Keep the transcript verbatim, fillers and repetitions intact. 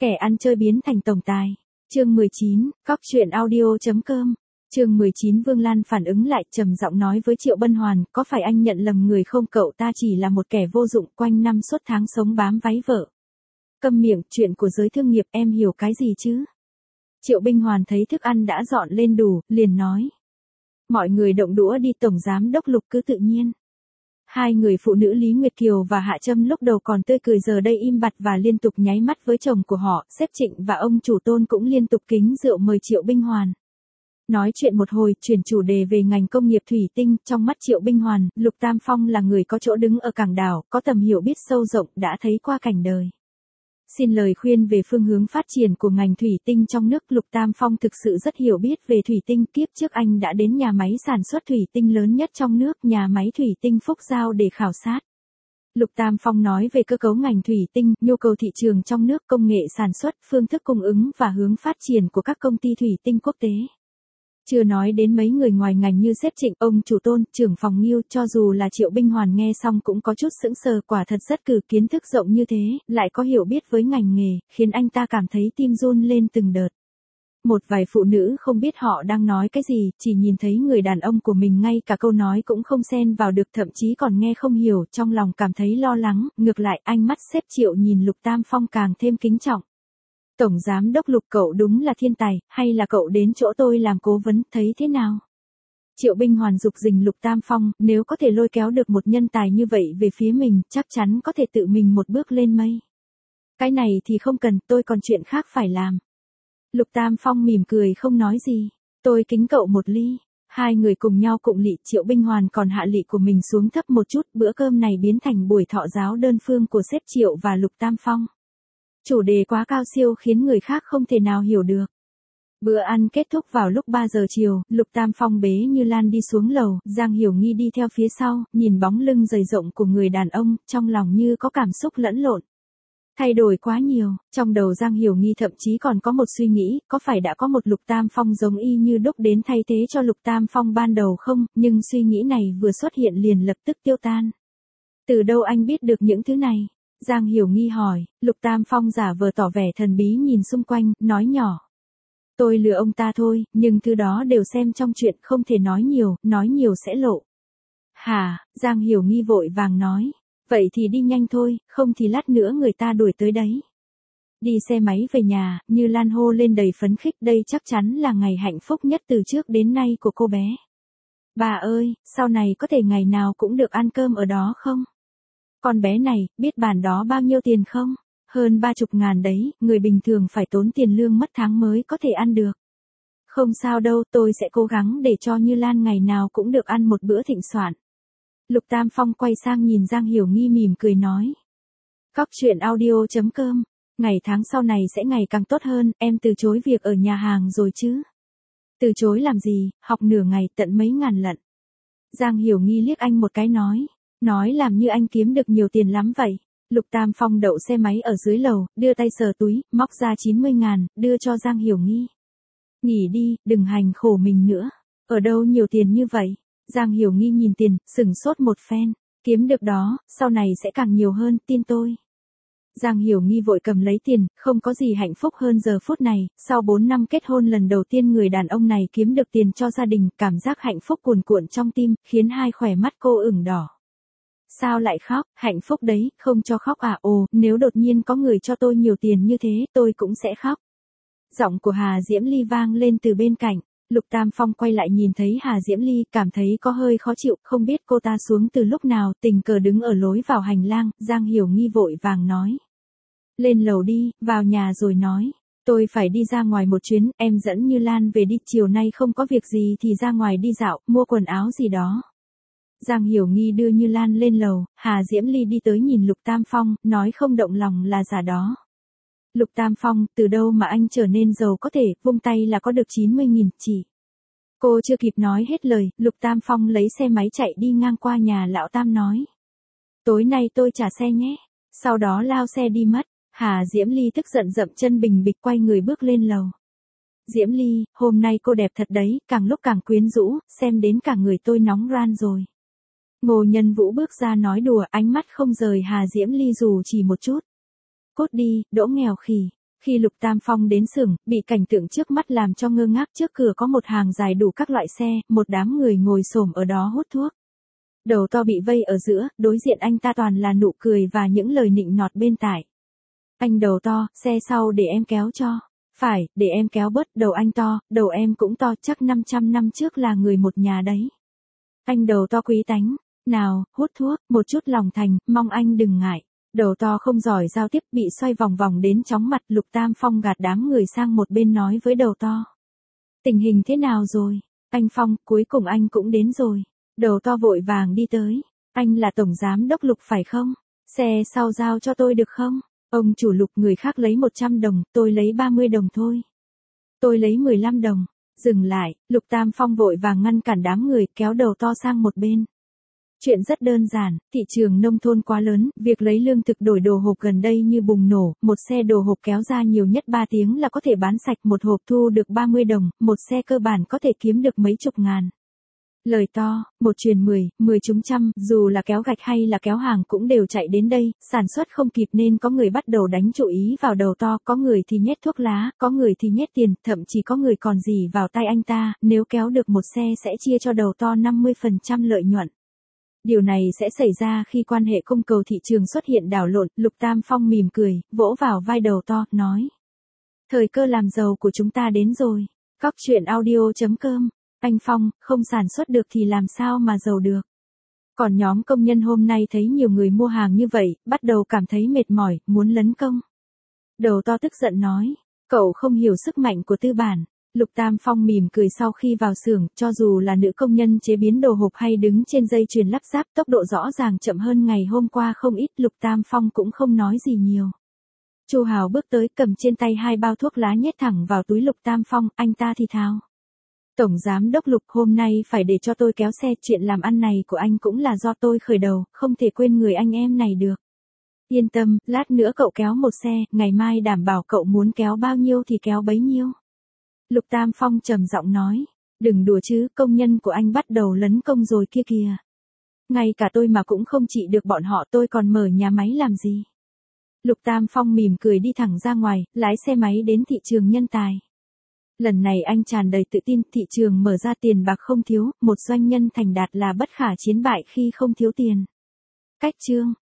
Kẻ ăn chơi biến thành tổng tài. Chương mười chín, cóc truyện audio.com. Chương mười chín Vương Lan phản ứng lại, trầm giọng nói với Triệu Bân Hoàn, có phải anh nhận lầm người không, cậu ta chỉ là một kẻ vô dụng, quanh năm suốt tháng sống bám váy vợ. Câm miệng, chuyện của giới thương nghiệp em hiểu cái gì chứ? Triệu Binh Hoàn thấy thức ăn đã dọn lên đủ, liền nói. Mọi người động đũa đi, tổng giám đốc Lục cứ tự nhiên. Hai người phụ nữ Lý Nguyệt Kiều và Hạ Trâm lúc đầu còn tươi cười, giờ đây im bặt và liên tục nháy mắt với chồng của họ. Sếp Trịnh và ông chủ Tôn cũng liên tục kính rượu mời Triệu Binh Hoàn. Nói chuyện một hồi, chuyển chủ đề về ngành công nghiệp thủy tinh. Trong mắt Triệu Binh Hoàn, Lục Tam Phong là người có chỗ đứng ở cảng đảo, có tầm hiểu biết sâu rộng, đã thấy qua cảnh đời. Xin lời khuyên về phương hướng phát triển của ngành thủy tinh trong nước. Lục Tam Phong thực sự rất hiểu biết về thủy tinh. Kiếp trước anh đã đến nhà máy sản xuất thủy tinh lớn nhất trong nước, nhà máy thủy tinh Phúc Giao, để khảo sát. Lục Tam Phong nói về cơ cấu ngành thủy tinh, nhu cầu thị trường trong nước, công nghệ sản xuất, phương thức cung ứng và hướng phát triển của các công ty thủy tinh quốc tế. Chưa nói đến mấy người ngoài ngành như sếp Trịnh, ông chủ Tôn, trưởng phòng Nghiêu. Cho dù là Triệu Binh Hoàn nghe xong cũng có chút sững sờ, quả thật rất cử kiến thức rộng như thế, lại có hiểu biết với ngành nghề, khiến anh ta cảm thấy tim run lên từng đợt. Một vài phụ nữ không biết họ đang nói cái gì, chỉ nhìn thấy người đàn ông của mình ngay cả câu nói cũng không xen vào được, thậm chí còn nghe không hiểu, trong lòng cảm thấy lo lắng. Ngược lại, ánh mắt sếp Triệu nhìn Lục Tam Phong càng thêm kính trọng. Tổng giám đốc Lục, cậu đúng là thiên tài, hay là cậu đến chỗ tôi làm cố vấn, thấy thế nào? Triệu Binh Hoàn dục dình Lục Tam Phong, nếu có thể lôi kéo được một nhân tài như vậy về phía mình, chắc chắn có thể tự mình một bước lên mây. Cái này thì không cần, tôi còn chuyện khác phải làm. Lục Tam Phong mỉm cười không nói gì. Tôi kính cậu một ly. Hai người cùng nhau cụng lị, Triệu Binh Hoàn còn hạ lị của mình xuống thấp một chút. Bữa cơm này biến thành buổi thọ giáo đơn phương của sếp Triệu và Lục Tam Phong. Chủ đề quá cao siêu khiến người khác không thể nào hiểu được. Bữa ăn kết thúc vào lúc ba giờ chiều, Lục Tam Phong bế Như Lan đi xuống lầu, Giang Hiểu Nghi đi theo phía sau, nhìn bóng lưng dày rộng của người đàn ông, trong lòng như có cảm xúc lẫn lộn. Thay đổi quá nhiều, trong đầu Giang Hiểu Nghi thậm chí còn có một suy nghĩ, có phải đã có một Lục Tam Phong giống y như đúc đến thay thế cho Lục Tam Phong ban đầu không, nhưng suy nghĩ này vừa xuất hiện liền lập tức tiêu tan. Từ đâu anh biết được những thứ này? Giang Hiểu Nghi hỏi. Lục Tam Phong giả vờ tỏ vẻ thần bí nhìn xung quanh, nói nhỏ. Tôi lừa ông ta thôi, nhưng thứ đó đều xem trong chuyện, không thể nói nhiều, nói nhiều sẽ lộ. Hả? Giang Hiểu Nghi vội vàng nói. Vậy thì đi nhanh thôi, không thì lát nữa người ta đuổi tới đấy. Đi xe máy về nhà, Như Lan hô lên đầy phấn khích, đây chắc chắn là ngày hạnh phúc nhất từ trước đến nay của cô bé. Bà ơi, sau này có thể ngày nào cũng được ăn cơm ở đó không? Con bé này, biết bàn đó bao nhiêu tiền không? Hơn ba chục ngàn đấy, người bình thường phải tốn tiền lương mất tháng mới có thể ăn được. Không sao đâu, tôi sẽ cố gắng để cho Như Lan ngày nào cũng được ăn một bữa thịnh soạn. Lục Tam Phong quay sang nhìn Giang Hiểu Nghi mỉm cười nói. Cóc truyện audio.com. Ngày tháng sau này sẽ ngày càng tốt hơn, em từ chối việc ở nhà hàng rồi chứ? Từ chối làm gì, học nửa ngày tận mấy ngàn lận. Giang Hiểu Nghi liếc anh một cái nói. Nói làm như anh kiếm được nhiều tiền lắm vậy. Lục Tam Phong đậu xe máy ở dưới lầu, đưa tay sờ túi, móc ra chín mươi ngàn, đưa cho Giang Hiểu Nghi. Nghỉ đi, đừng hành khổ mình nữa. Ở đâu nhiều tiền như vậy? Giang Hiểu Nghi nhìn tiền, sửng sốt một phen. Kiếm được đó, sau này sẽ càng nhiều hơn, tin tôi. Giang Hiểu Nghi vội cầm lấy tiền, không có gì hạnh phúc hơn giờ phút này, sau bốn năm kết hôn lần đầu tiên người đàn ông này kiếm được tiền cho gia đình, cảm giác hạnh phúc cuồn cuộn trong tim, khiến hai khóe mắt cô ửng đỏ. Sao lại khóc, hạnh phúc đấy, không cho khóc à? Ồ, nếu đột nhiên có người cho tôi nhiều tiền như thế, tôi cũng sẽ khóc. Giọng của Hà Diễm Ly vang lên từ bên cạnh. Lục Tam Phong quay lại nhìn thấy Hà Diễm Ly, cảm thấy có hơi khó chịu, không biết cô ta xuống từ lúc nào, tình cờ đứng ở lối vào hành lang. Giang Hiểu Nghi vội vàng nói. Lên lầu đi, vào nhà rồi nói. Tôi phải đi ra ngoài một chuyến, em dẫn Như Lan về đi, chiều nay không có việc gì thì ra ngoài đi dạo, mua quần áo gì đó. Giang Hiểu Nghi đưa Như Lan lên lầu, Hà Diễm Ly đi tới nhìn Lục Tam Phong, nói không động lòng là giả đó. Lục Tam Phong, từ đâu mà anh trở nên giàu có thể, vung tay là có được chín mươi nghìn, chỉ. Cô chưa kịp nói hết lời, Lục Tam Phong lấy xe máy chạy đi ngang qua nhà lão Tam nói. Tối nay tôi trả xe nhé. Sau đó lao xe đi mất, Hà Diễm Ly tức giận dậm chân bình bịch quay người bước lên lầu. Diễm Ly, hôm nay cô đẹp thật đấy, càng lúc càng quyến rũ, xem đến cả người tôi nóng ran rồi. Ngô Nhân Vũ bước ra nói đùa, ánh mắt không rời Hà Diễm Ly dù chỉ một chút. Cút đi, đỗ nghèo khỉ. Khi Lục Tam Phong đến xưởng, bị cảnh tượng trước mắt làm cho ngơ ngác. Trước cửa có một hàng dài đủ các loại xe, một đám người ngồi xổm ở đó hút thuốc. Đầu to bị vây ở giữa, đối diện anh ta toàn là nụ cười và những lời nịnh nọt bên tai. Anh Đầu to, xe sau để em kéo cho. Phải, để em kéo bớt. Đầu anh to, đầu em cũng to, chắc năm trăm năm trước là người một nhà đấy. Anh Đầu to quý tánh. Nào, hút thuốc, một chút lòng thành, mong anh đừng ngại. Đầu to không giỏi giao tiếp, bị xoay vòng vòng đến chóng mặt. Lục Tam Phong gạt đám người sang một bên nói với Đầu to. Tình hình thế nào rồi? Anh Phong, cuối cùng anh cũng đến rồi. Đầu to vội vàng đi tới. Anh là tổng giám đốc Lục phải không? Xe sau giao cho tôi được không? Ông chủ Lục, người khác lấy một trăm đồng, tôi lấy ba mươi đồng thôi. Tôi lấy mười lăm đồng. Dừng lại, Lục Tam Phong vội vàng ngăn cản đám người, kéo Đầu to sang một bên. Chuyện rất đơn giản, thị trường nông thôn quá lớn, việc lấy lương thực đổi đồ hộp gần đây như bùng nổ, một xe đồ hộp kéo ra nhiều nhất ba tiếng là có thể bán sạch một hộp thu được ba mươi đồng, một xe cơ bản có thể kiếm được mấy chục ngàn. Lời to, một truyền mười, mười trúng trăm, dù là kéo gạch hay là kéo hàng cũng đều chạy đến đây, sản xuất không kịp nên có người bắt đầu đánh chú ý vào Đầu to, có người thì nhét thuốc lá, có người thì nhét tiền, thậm chí có người còn dỉ vào tay anh ta, nếu kéo được một xe sẽ chia cho Đầu to năm mươi phần trăm lợi nhuận. Điều này sẽ xảy ra khi quan hệ cung cầu thị trường xuất hiện đảo lộn. Lục Tam Phong mỉm cười, vỗ vào vai Đầu to, nói. Thời cơ làm giàu của chúng ta đến rồi. Cóc truyện audio chấm com. Anh Phong, không sản xuất được thì làm sao mà giàu được. Còn nhóm công nhân hôm nay thấy nhiều người mua hàng như vậy, bắt đầu cảm thấy mệt mỏi, muốn lấn công. Đầu to tức giận nói. Cậu không hiểu sức mạnh của tư bản. Lục Tam Phong mỉm cười sau khi vào xưởng, cho dù là nữ công nhân chế biến đồ hộp hay đứng trên dây chuyền lắp ráp, tốc độ rõ ràng chậm hơn ngày hôm qua không ít. Lục Tam Phong cũng không nói gì nhiều. Chu Hào bước tới, cầm trên tay hai bao thuốc lá nhét thẳng vào túi Lục Tam Phong, anh ta thì thào. Tổng giám đốc Lục, hôm nay phải để cho tôi kéo xe, chuyện làm ăn này của anh cũng là do tôi khởi đầu, không thể quên người anh em này được. Yên tâm, lát nữa cậu kéo một xe, ngày mai đảm bảo cậu muốn kéo bao nhiêu thì kéo bấy nhiêu. Lục Tam Phong trầm giọng nói, đừng đùa chứ, công nhân của anh bắt đầu lấn công rồi kia kìa. Ngay cả tôi mà cũng không trị được bọn họ, tôi còn mở nhà máy làm gì. Lục Tam Phong mỉm cười đi thẳng ra ngoài, lái xe máy đến thị trường nhân tài. Lần này anh tràn đầy tự tin, thị trường mở ra tiền bạc không thiếu, một doanh nhân thành đạt là bất khả chiến bại khi không thiếu tiền. Cách chương